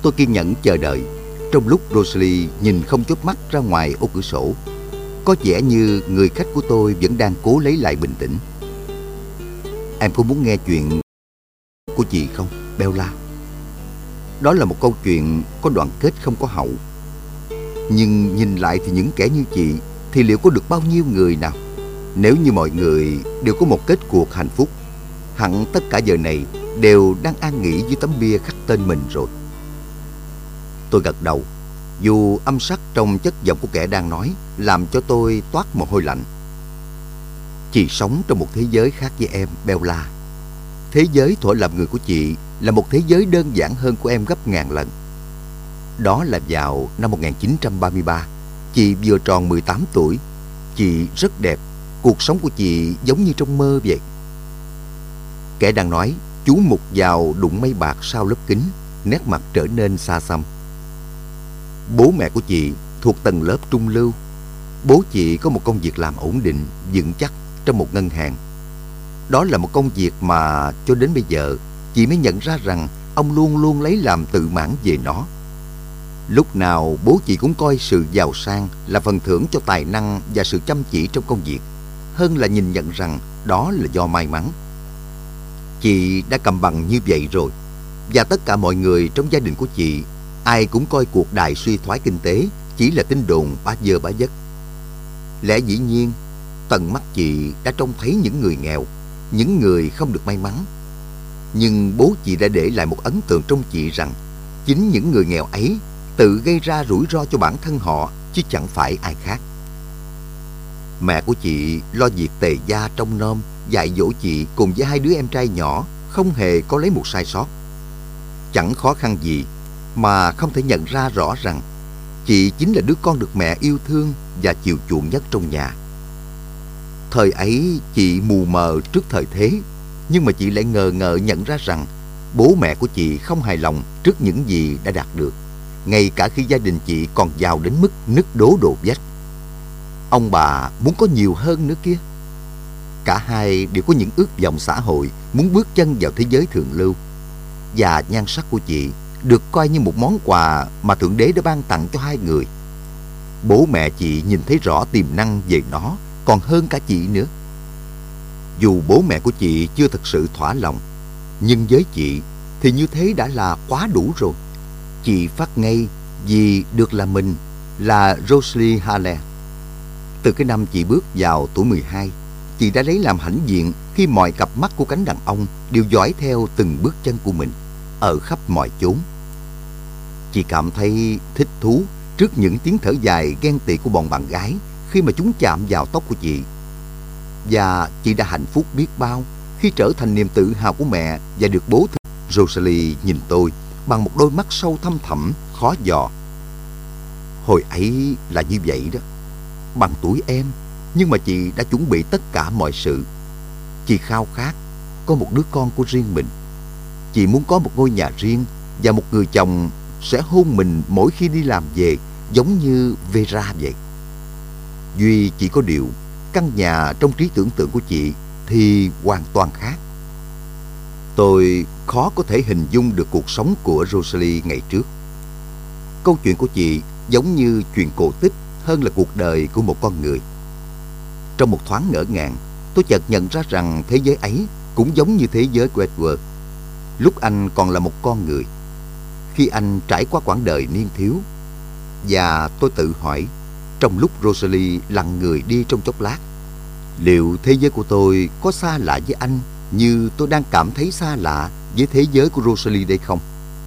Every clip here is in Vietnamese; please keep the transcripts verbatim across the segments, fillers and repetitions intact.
Tôi kiên nhẫn chờ đợi, trong lúc Rosalie nhìn không chớp mắt ra ngoài ô cửa sổ. Có vẻ như người khách của tôi vẫn đang cố lấy lại bình tĩnh. Em có muốn nghe chuyện của chị không, Bella? Đó là một câu chuyện có đoạn kết không có hậu. Nhưng nhìn lại thì những kẻ như chị thì liệu có được bao nhiêu người nào? Nếu như mọi người đều có một kết cuộc hạnh phúc, hẳn tất cả giờ này đều đang an nghỉ dưới tấm bia khắc tên mình rồi. Tôi gật đầu, dù âm sắc trong chất giọng của kẻ đang nói làm cho tôi toát mồ hôi lạnh. Chị sống trong một thế giới khác với em, Bella. Thế giới thuở làm người của chị là một thế giới đơn giản hơn của em gấp ngàn lần. Đó là vào năm một nghìn chín trăm ba mươi ba, chị vừa tròn mười tám tuổi. Chị rất đẹp, cuộc sống của chị giống như trong mơ vậy. Kẻ đang nói chú mục vào đụng mây bạc sau lớp kính, nét mặt trở nên xa xăm. Bố mẹ của chị thuộc tầng lớp trung lưu. Bố chị có một công việc làm ổn định, vững chắc trong một ngân hàng. Đó là một công việc mà cho đến bây giờ chị mới nhận ra rằng ông luôn luôn lấy làm tự mãn về nó. Lúc nào bố chị cũng coi sự giàu sang là phần thưởng cho tài năng và sự chăm chỉ trong công việc, hơn là nhìn nhận rằng đó là do may mắn. Chị đã cầm bằng như vậy rồi, và tất cả mọi người trong gia đình của chị, ai cũng coi cuộc đại suy thoái kinh tế chỉ là tin đồn bá dơ bá dất. Lẽ dĩ nhiên, tận mắt chị đã trông thấy những người nghèo, những người không được may mắn. Nhưng bố chị đã để lại một ấn tượng trong chị rằng chính những người nghèo ấy tự gây ra rủi ro cho bản thân họ, chứ chẳng phải ai khác. Mẹ của chị lo việc tề gia trông nom, dạy dỗ chị cùng với hai đứa em trai nhỏ, không hề có lấy một sai sót. Chẳng khó khăn gì mà không thể nhận ra rõ rằng chị chính là đứa con được mẹ yêu thương và chiều chuộng nhất trong nhà. Thời ấy chị mù mờ trước thời thế, nhưng mà chị lại ngờ ngợ nhận ra rằng bố mẹ của chị không hài lòng trước những gì đã đạt được, ngay cả khi gia đình chị còn giàu đến mức nứt đố đổ vách. Ông bà muốn có nhiều hơn nữa kia. Cả hai đều có những ước vọng xã hội, muốn bước chân vào thế giới thượng lưu. Và nhan sắc của chị được coi như một món quà mà Thượng Đế đã ban tặng cho hai người. Bố mẹ chị nhìn thấy rõ tiềm năng về nó còn hơn cả chị nữa. Dù bố mẹ của chị chưa thực sự thỏa lòng, nhưng với chị thì như thế đã là quá đủ rồi. Chị phát ngây vì được là mình, là Rosalie Haller. Từ cái năm chị bước vào tuổi mười hai, chị đã lấy làm hãnh diện khi mọi cặp mắt của cánh đàn ông đều dõi theo từng bước chân của mình ở khắp mọi chốn. Chị cảm thấy thích thú trước những tiếng thở dài ghen tị của bọn bạn gái khi mà chúng chạm vào tóc của chị. Và chị đã hạnh phúc biết bao khi trở thành niềm tự hào của mẹ và được bố thương. Rosalie nhìn tôi bằng một đôi mắt sâu thăm thẳm, khó dò. Hồi ấy là như vậy đó, bằng tuổi em, nhưng mà chị đã chuẩn bị tất cả mọi sự. Chị khao khát có một đứa con của riêng mình. Chị muốn có một ngôi nhà riêng và một người chồng sẽ hôn mình mỗi khi đi làm về, giống như Vera vậy. Duy chỉ có điều, căn nhà trong trí tưởng tượng của chị thì hoàn toàn khác. Tôi khó có thể hình dung được cuộc sống của Rosalie ngày trước. Câu chuyện của chị giống như chuyện cổ tích hơn là cuộc đời của một con người. Trong một thoáng ngỡ ngàng, tôi chợt nhận ra rằng thế giới ấy cũng giống như thế giới của Edward, lúc anh còn là một con người, khi anh trải qua quãng đời niên thiếu. Và tôi tự hỏi, trong lúc Rosalie lặng người đi trong chốc lát, liệu thế giới của tôi có xa lạ với anh như tôi đang cảm thấy xa lạ với thế giới của Rosalie đây không?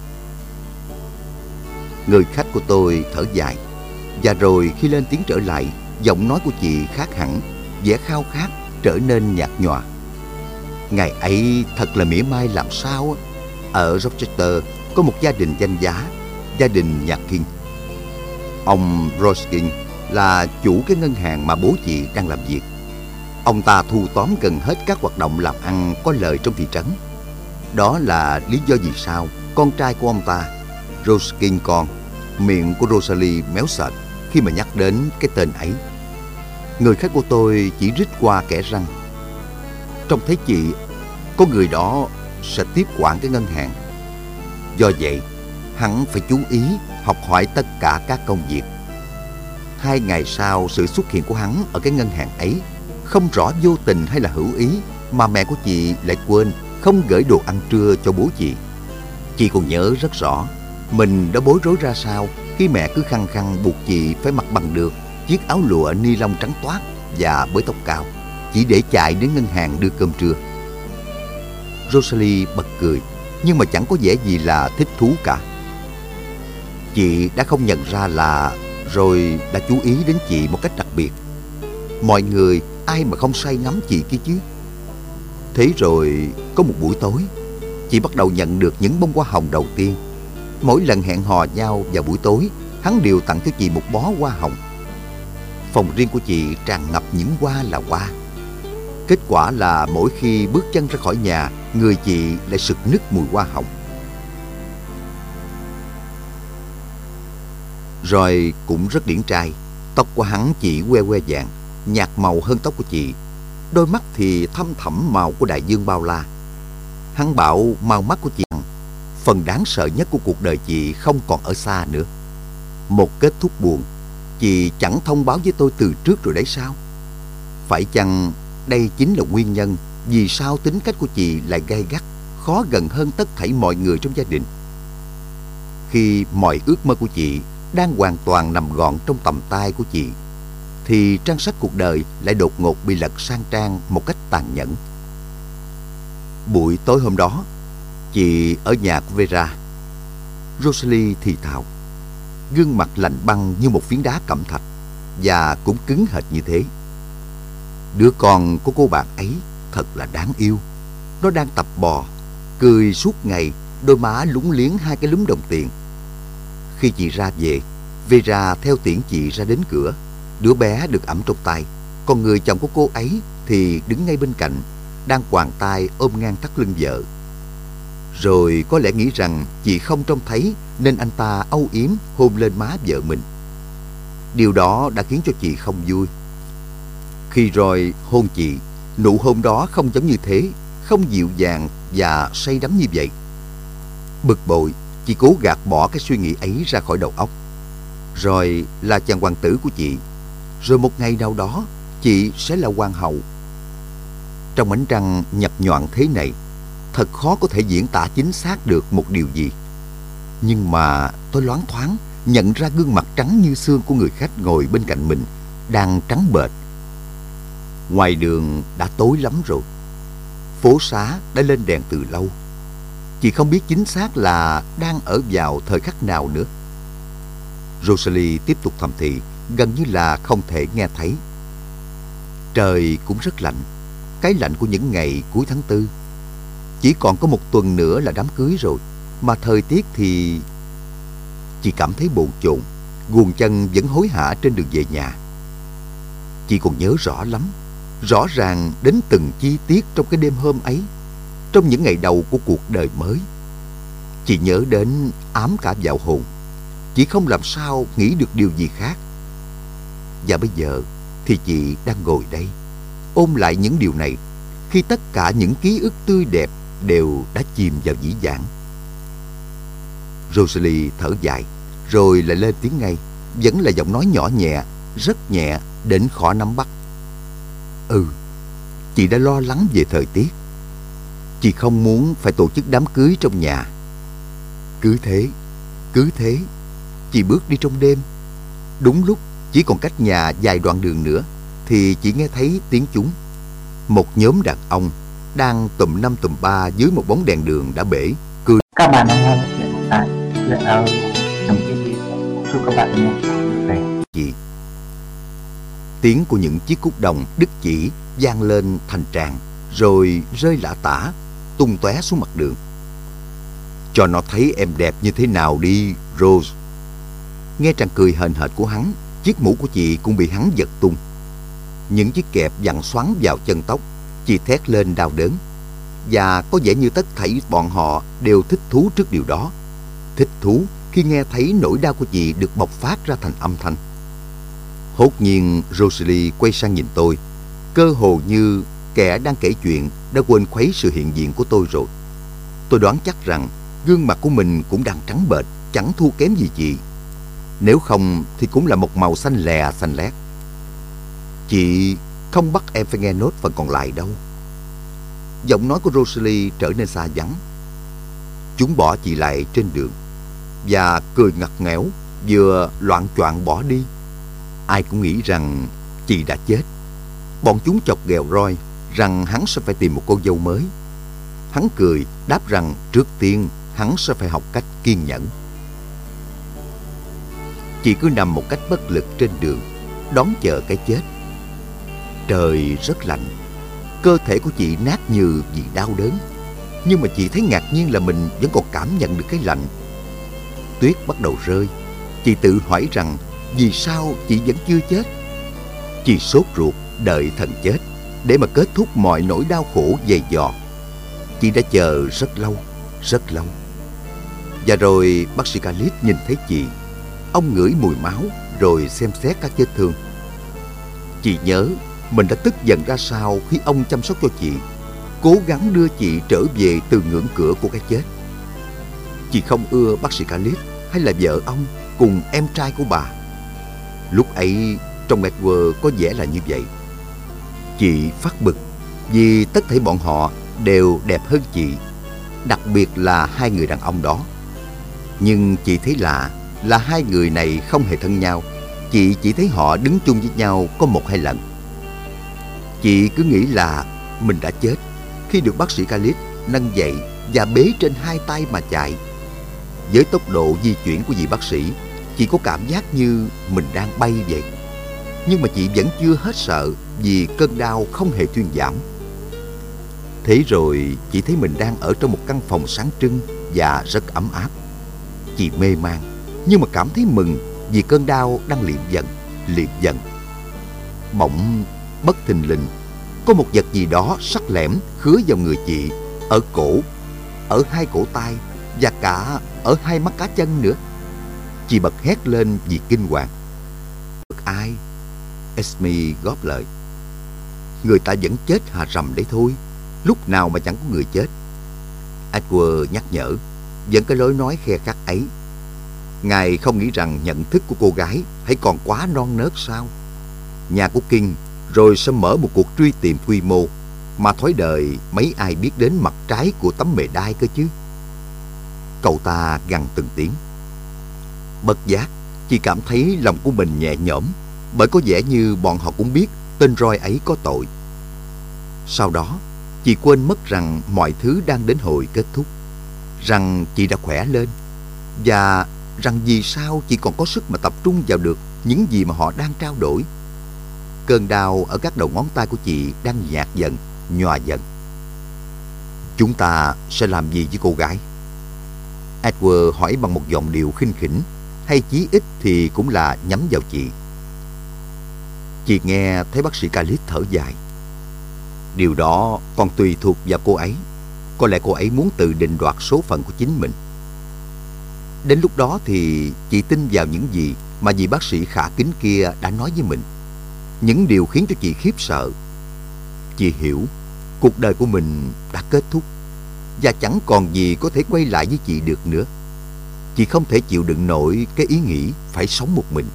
Người khách của tôi thở dài, và rồi khi lên tiếng trở lại, giọng nói của chị khác hẳn, vẻ khao khát trở nên nhạt nhòa. Ngày ấy thật là mỉa mai làm sao. Ở Rochester có một gia đình danh giá, gia đình nhà King. Ông Roskin là chủ cái ngân hàng mà bố chị đang làm việc. Ông ta thu tóm gần hết các hoạt động làm ăn có lời trong thị trấn. Đó là lý do vì sao con trai của ông ta, Roskin con, miệng của Rosalie méo sệt khi mà nhắc đến cái tên ấy. Người khách của tôi chỉ rít qua kẽ răng. Trông thấy chị, có người đó sẽ tiếp quản cái ngân hàng. Do vậy, hắn phải chú ý học hỏi tất cả các công việc. Hai ngày sau sự xuất hiện của hắn ở cái ngân hàng ấy, không rõ vô tình hay là hữu ý mà mẹ của chị lại quên không gửi đồ ăn trưa cho bố chị. Chị còn nhớ rất rõ mình đã bối rối ra sao khi mẹ cứ khăng khăng buộc chị phải mặc bằng được chiếc áo lụa ni lông trắng toát và bới tóc cao, chỉ để chạy đến ngân hàng đưa cơm trưa. Rosalie bật cười, nhưng mà chẳng có vẻ gì là thích thú cả. Chị đã không nhận ra là rồi đã chú ý đến chị một cách đặc biệt. Mọi người ai mà không say ngắm chị kia chứ. Thế rồi có một buổi tối, chị bắt đầu nhận được những bông hoa hồng đầu tiên. Mỗi lần hẹn hò nhau vào buổi tối, hắn đều tặng cho chị một bó hoa hồng. Phòng riêng của chị tràn ngập những hoa là hoa. Kết quả là mỗi khi bước chân ra khỏi nhà, người chị lại sực nức mùi hoa hồng. Rồi cũng rất điển trai. Tóc của hắn chỉ que que vàng, nhạt màu hơn tóc của chị. Đôi mắt thì thâm thẳm màu của đại dương bao la. Hắn bảo màu mắt của chị rằng phần đáng sợ nhất của cuộc đời chị không còn ở xa nữa. Một kết thúc buồn, chị chẳng thông báo với tôi từ trước rồi đấy sao? Phải chăng đây chính là nguyên nhân vì sao tính cách của chị lại gay gắt, khó gần hơn tất thảy mọi người trong gia đình? Khi mọi ước mơ của chị đang hoàn toàn nằm gọn trong tầm tay của chị, thì trang sách cuộc đời lại đột ngột bị lật sang trang một cách tàn nhẫn. Buổi tối hôm đó, chị ở nhà của Vera. Rosalie thì thào, gương mặt lạnh băng như một phiến đá cẩm thạch, và cũng cứng hệt như thế. Đứa con của cô bạn ấy thật là đáng yêu. Nó đang tập bò, cười suốt ngày, đôi má lúng liếng hai cái lúm đồng tiền. Khi chị ra về, Vera theo tiễn chị ra đến cửa. Đứa bé được ẵm trong tay, còn người chồng của cô ấy thì đứng ngay bên cạnh, đang quàng tay ôm ngang thắt lưng vợ. Rồi có lẽ nghĩ rằng chị không trông thấy nên anh ta âu yếm hôn lên má vợ mình. Điều đó đã khiến cho chị không vui. Khi rồi hôn chị, nụ hôn đó không giống như thế, không dịu dàng và say đắm như vậy. Bực bội, chị cố gạt bỏ cái suy nghĩ ấy ra khỏi đầu óc. Rồi là chàng hoàng tử của chị. Rồi một ngày nào đó, chị sẽ là hoàng hậu. Trong ánh trăng nhập nhoạng thế này, thật khó có thể diễn tả chính xác được một điều gì. Nhưng mà tôi loáng thoáng nhận ra gương mặt trắng như xương của người khách ngồi bên cạnh mình đang trắng bệch. Ngoài đường đã tối lắm rồi. Phố xá đã lên đèn từ lâu. Chị không biết chính xác là đang ở vào thời khắc nào nữa. Rosalie tiếp tục thầm thì, gần như là không thể nghe thấy. Trời cũng rất lạnh, cái lạnh của những ngày cuối tháng tư. Chỉ còn có một tuần nữa là đám cưới rồi, mà thời tiết thì... Chị cảm thấy bồn chồn, guồng chân vẫn hối hả trên đường về nhà. Chị còn nhớ rõ lắm, rõ ràng đến từng chi tiết trong cái đêm hôm ấy, trong những ngày đầu của cuộc đời mới. Chị nhớ đến ám cả vào hồn. Chị không làm sao nghĩ được điều gì khác. Và bây giờ thì chị đang ngồi đây, ôm lại những điều này, khi tất cả những ký ức tươi đẹp đều đã chìm vào dĩ vãng. Rosalie thở dài, rồi lại lên tiếng ngay, vẫn là giọng nói nhỏ nhẹ, rất nhẹ đến khó nắm bắt. Ừ, chị đã lo lắng về thời tiết. Chị không muốn phải tổ chức đám cưới trong nhà. Cứ thế, cứ thế, chị bước đi trong đêm. Đúng lúc chỉ còn cách nhà vài đoạn đường nữa thì chị nghe thấy tiếng chúng. Một nhóm đàn ông đang tụm năm tụm ba dưới một bóng đèn đường đã bể, cười. Các bạn đang nghe chuyện tại chuyện ở trong cái gì. Chúc các bạn nghe vui vẻ. Chị. Tiếng của những chiếc cúc đồng đứt chỉ vang lên thành tràng, rồi rơi lả tả, tung tóe xuống mặt đường. Cho nó thấy em đẹp như thế nào đi, Rose. Nghe tràng cười hờn hệt của hắn, chiếc mũ của chị cũng bị hắn giật tung. Những chiếc kẹp vặn xoắn vào chân tóc. Chị thét lên đau đớn. Và có vẻ như tất thảy bọn họ đều thích thú trước điều đó. Thích thú khi nghe thấy nỗi đau của chị được bộc phát ra thành âm thanh. Hốt nhiên Rosalie quay sang nhìn tôi, cơ hồ như kẻ đang kể chuyện đã quên khuấy sự hiện diện của tôi rồi. Tôi đoán chắc rằng gương mặt của mình cũng đang trắng bệch, chẳng thua kém gì chị. Nếu không thì cũng là một màu xanh lè xanh lét. Chị không bắt em phải nghe nốt phần còn lại đâu. Giọng nói của Rosalie trở nên xa vắng. Chúng bỏ chị lại trên đường và cười ngặt nghẽo, vừa loạng choạng bỏ đi. Ai cũng nghĩ rằng chị đã chết. Bọn chúng chọc ghẹo Roy rằng hắn sẽ phải tìm một cô dâu mới. Hắn cười đáp rằng trước tiên hắn sẽ phải học cách kiên nhẫn. Chị cứ nằm một cách bất lực trên đường, đón chờ cái chết. Trời rất lạnh, cơ thể của chị nát như vì đau đớn. Nhưng mà chị thấy ngạc nhiên là mình vẫn còn cảm nhận được cái lạnh. Tuyết bắt đầu rơi. Chị tự hỏi rằng vì sao chị vẫn chưa chết. Chị sốt ruột đợi thần chết để mà kết thúc mọi nỗi đau khổ dày dò. Chị đã chờ rất lâu, rất lâu. Và rồi bác sĩ Khalid nhìn thấy chị. Ông ngửi mùi máu rồi xem xét các vết thương. Chị nhớ mình đã tức giận ra sao khi ông chăm sóc cho chị, cố gắng đưa chị trở về từ ngưỡng cửa của cái chết. Chị không ưa bác sĩ Khalid hay là vợ ông cùng em trai của bà. Lúc ấy trong Edward có vẻ là như vậy. Chị phát bực vì tất thảy bọn họ đều đẹp hơn chị, đặc biệt là hai người đàn ông đó. Nhưng chị thấy lạ là hai người này không hề thân nhau. Chị chỉ thấy họ đứng chung với nhau có một hai lần. Chị cứ nghĩ là mình đã chết khi được bác sĩ Khalid nâng dậy và bế trên hai tay mà chạy. Với tốc độ di chuyển của vị bác sĩ, chị có cảm giác như mình đang bay vậy. Nhưng mà chị vẫn chưa hết sợ vì cơn đau không hề thuyên giảm. Thế rồi chị thấy mình đang ở trong một căn phòng sáng trưng và rất ấm áp. Chị mê man nhưng mà cảm thấy mừng vì cơn đau đang liệm dần, liệm dần. Bỗng bất thình lình có một vật gì đó sắc lẻm khứa vào người chị, ở cổ, ở hai cổ tay và cả ở hai mắt cá chân nữa. Chị bật hét lên vì kinh hoàng. Ai? Esme góp lời. Người ta vẫn chết hà rầm đấy thôi, lúc nào mà chẳng có người chết. Edward nhắc nhở, vẫn cái lối nói khe khắc ấy. Ngài không nghĩ rằng nhận thức của cô gái hãy còn quá non nớt sao? Nhà của King rồi sẽ mở một cuộc truy tìm quy mô mà thói đời mấy ai biết đến mặt trái của tấm mề đai cơ chứ. Cậu ta gằn từng tiếng. Bất giác, chị cảm thấy lòng của mình nhẹ nhõm, bởi có vẻ như bọn họ cũng biết tên Roy ấy có tội. Sau đó, chị quên mất rằng mọi thứ đang đến hồi kết thúc, rằng chị đã khỏe lên, và rằng vì sao chị còn có sức mà tập trung vào được những gì mà họ đang trao đổi. Cơn đau ở các đầu ngón tay của chị đang nhạt dần, nhòa dần. Chúng ta sẽ làm gì với cô gái? Edward hỏi bằng một giọng điệu khinh khỉnh, hay chí ít thì cũng là nhắm vào chị. Chị nghe thấy bác sĩ Khalid thở dài. Điều đó còn tùy thuộc vào cô ấy. Có lẽ cô ấy muốn tự định đoạt số phận của chính mình. Đến lúc đó thì chị tin vào những gì mà vị bác sĩ khả kính kia đã nói với mình. Những điều khiến cho chị khiếp sợ. Chị hiểu cuộc đời của mình đã kết thúc và chẳng còn gì có thể quay lại với chị được nữa. Chị không thể chịu đựng nổi cái ý nghĩ phải sống một mình.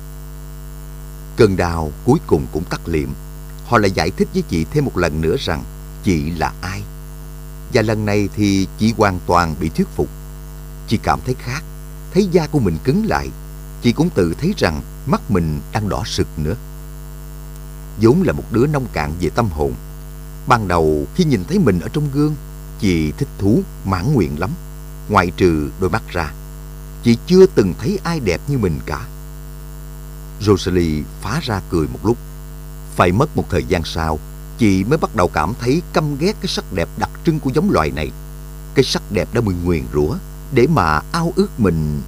Cơn đau cuối cùng cũng tắt liệm. Họ lại giải thích với chị thêm một lần nữa rằng chị là ai. Và lần này thì chị hoàn toàn bị thuyết phục. Chị cảm thấy khác, thấy da của mình cứng lại. Chị cũng tự thấy rằng mắt mình đang đỏ sực nữa. vốn là một đứa nông cạn về tâm hồn. Ban đầu khi nhìn thấy mình ở trong gương, chị thích thú, mãn nguyện lắm. Ngoại trừ đôi mắt ra, chị chưa từng thấy ai đẹp như mình cả. Rosalie phá ra cười một lúc. Phải mất một thời gian sau, chị mới bắt đầu cảm thấy căm ghét cái sắc đẹp đặc trưng của giống loài này. Cái sắc đẹp đã bị nguyền rủa để mà ao ước mình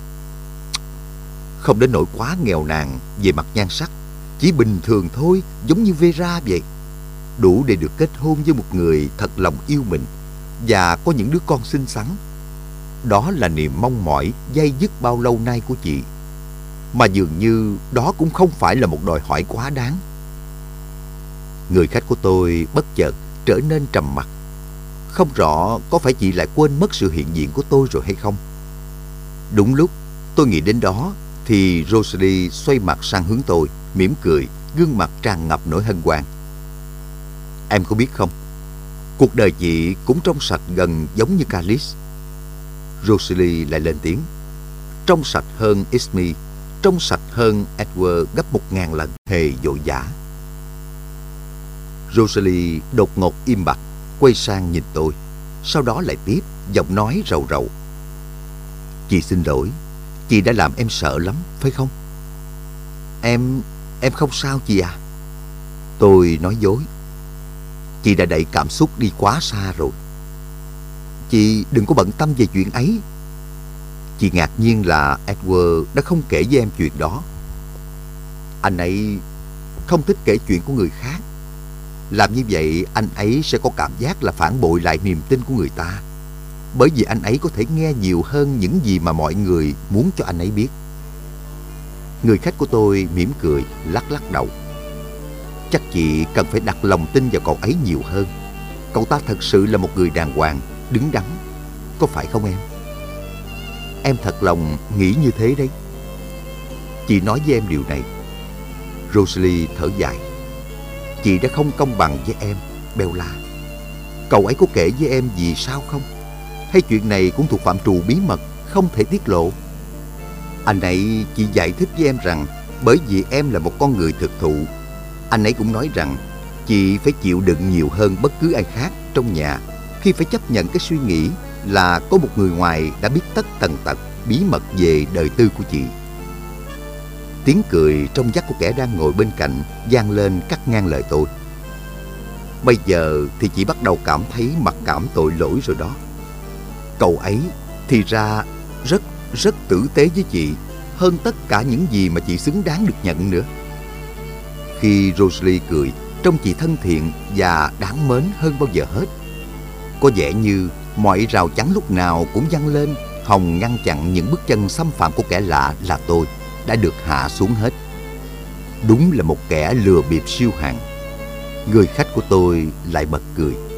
không đến nỗi quá nghèo nàn về mặt nhan sắc, chỉ bình thường thôi, giống như Vera vậy. Đủ để được kết hôn với một người thật lòng yêu mình và có những đứa con xinh xắn. Đó là niềm mong mỏi day dứt bao lâu nay của chị, mà dường như đó cũng không phải là một đòi hỏi quá đáng. Người khách của tôi bất chợt trở nên trầm mặc. Không rõ có phải chị lại quên mất sự hiện diện của tôi rồi hay không. Đúng lúc Tôi nghĩ đến đó thì Rosalie xoay mặt sang hướng tôi, mỉm cười, gương mặt tràn ngập nỗi hân hoan. Em có biết không, cuộc đời chị cũng trong sạch gần giống như Callis. Rosalie lại lên tiếng. Trong sạch hơn Isme, trong sạch hơn Edward gấp một ngàn lần, hề vội vã. Rosalie đột ngột im bặt, quay sang nhìn tôi, sau đó lại tiếp, giọng nói rầu rầu. Chị xin lỗi, chị đã làm em sợ lắm, phải không? Em, em không sao chị à? Tôi nói dối. Chị đã đẩy cảm xúc đi quá xa rồi. Chị đừng có bận tâm về chuyện ấy. Chị ngạc nhiên là Edward đã không kể với em chuyện đó. Anh ấy không thích kể chuyện của người khác. Làm như vậy anh ấy sẽ có cảm giác là phản bội lại niềm tin của người ta. Bởi vì anh ấy có thể nghe nhiều hơn những gì mà mọi người muốn cho anh ấy biết. Người khách của tôi mỉm cười, lắc lắc đầu. Chắc chị cần phải đặt lòng tin vào cậu ấy nhiều hơn. Cậu ta thật sự là một người đàng hoàng, đứng đắn. Có phải không em? Em thật lòng nghĩ như thế đấy. Chị nói với em điều này. Rosalie thở dài. Chị đã không công bằng với em, Bella. Cậu ấy có kể với em gì sao không? Hay chuyện này cũng thuộc phạm trù bí mật, không thể tiết lộ? Anh ấy chỉ giải thích với em rằng bởi vì em là một con người thực thụ. Anh ấy cũng nói rằng chị phải chịu đựng nhiều hơn bất cứ ai khác trong nhà khi phải chấp nhận cái suy nghĩ là có một người ngoài đã biết tất tần tật bí mật về đời tư của chị. Tiếng cười trong vắt của kẻ đang ngồi bên cạnh vang lên cắt ngang lời tôi. Bây giờ thì chị bắt đầu cảm thấy mặc cảm tội lỗi rồi đó. Cậu ấy thì ra rất rất tử tế với chị, hơn tất cả những gì mà chị xứng đáng được nhận nữa. Khi Rosalie cười, trông chị thân thiện và đáng mến hơn bao giờ hết. Có vẻ như mọi rào chắn lúc nào cũng văng lên, hòng ngăn chặn những bước chân xâm phạm của kẻ lạ là tôi đã được hạ xuống hết. Đúng là một kẻ lừa bịp siêu hạng. Người khách của tôi lại bật cười.